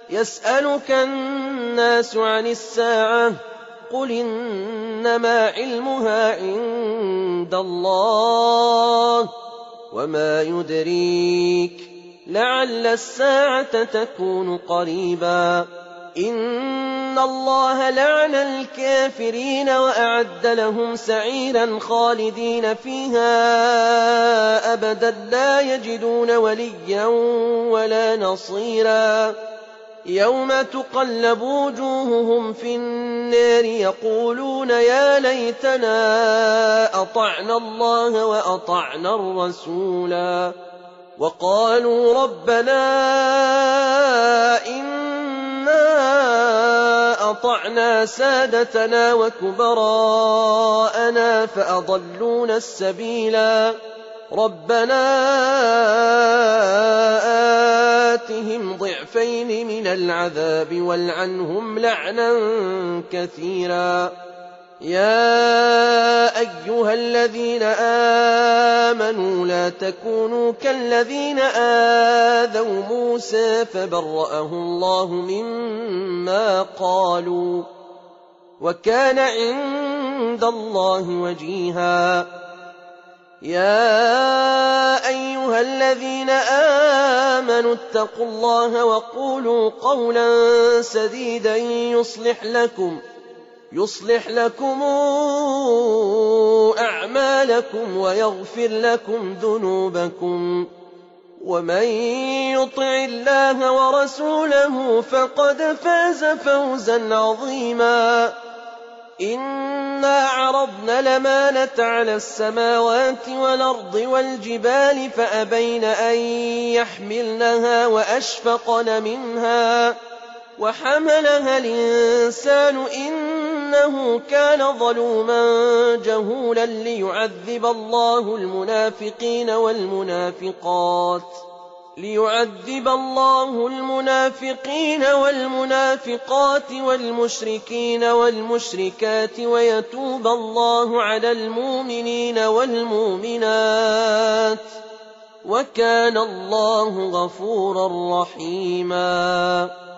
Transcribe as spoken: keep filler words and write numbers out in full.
يسألك الناس عن الساعة قل إنما علمها عند الله وما يدريك لعل الساعة تكون قريبا إن الله لعن الكافرين وأعد لهم سعيرا خالدين فيها أبدا لا يجدون وليا ولا نصيرا يوم تقلب وجوههم في النار يقولون يا ليتنا أطعنا الله وأطعنا الرسولا وقالوا ربنا إنا أطعنا سادتنا وكبراءنا فأضلونا السبيلا ربنا آتهم ضعفين من العذاب والعنهم لعنا كثيرا يا أيها الذين آمنوا لا تكونوا كالذين آذوا موسى فبرأه الله مما قالوا وكان عند الله وجيها يا أيها الذين آمنوا اتقوا الله وقولوا قولا سديدا يصلح لكم يصلح لكم أعمالكم ويغفر لكم ذنوبكم ومن يطع الله ورسوله فقد فاز فوزا عظيما إنا عرضنا الأمانة على السماوات والأرض والجبال فأبين أن يحملنها وأشفقن منها وحملها الإنسان إنه كان ظلوما جهولا ليعذب الله المنافقين والمنافقات ليعذب الله المنافقين والمنافقات والمشركين والمشركات ويتوب الله على المؤمنين والمؤمنات وكان الله غفورا رحيما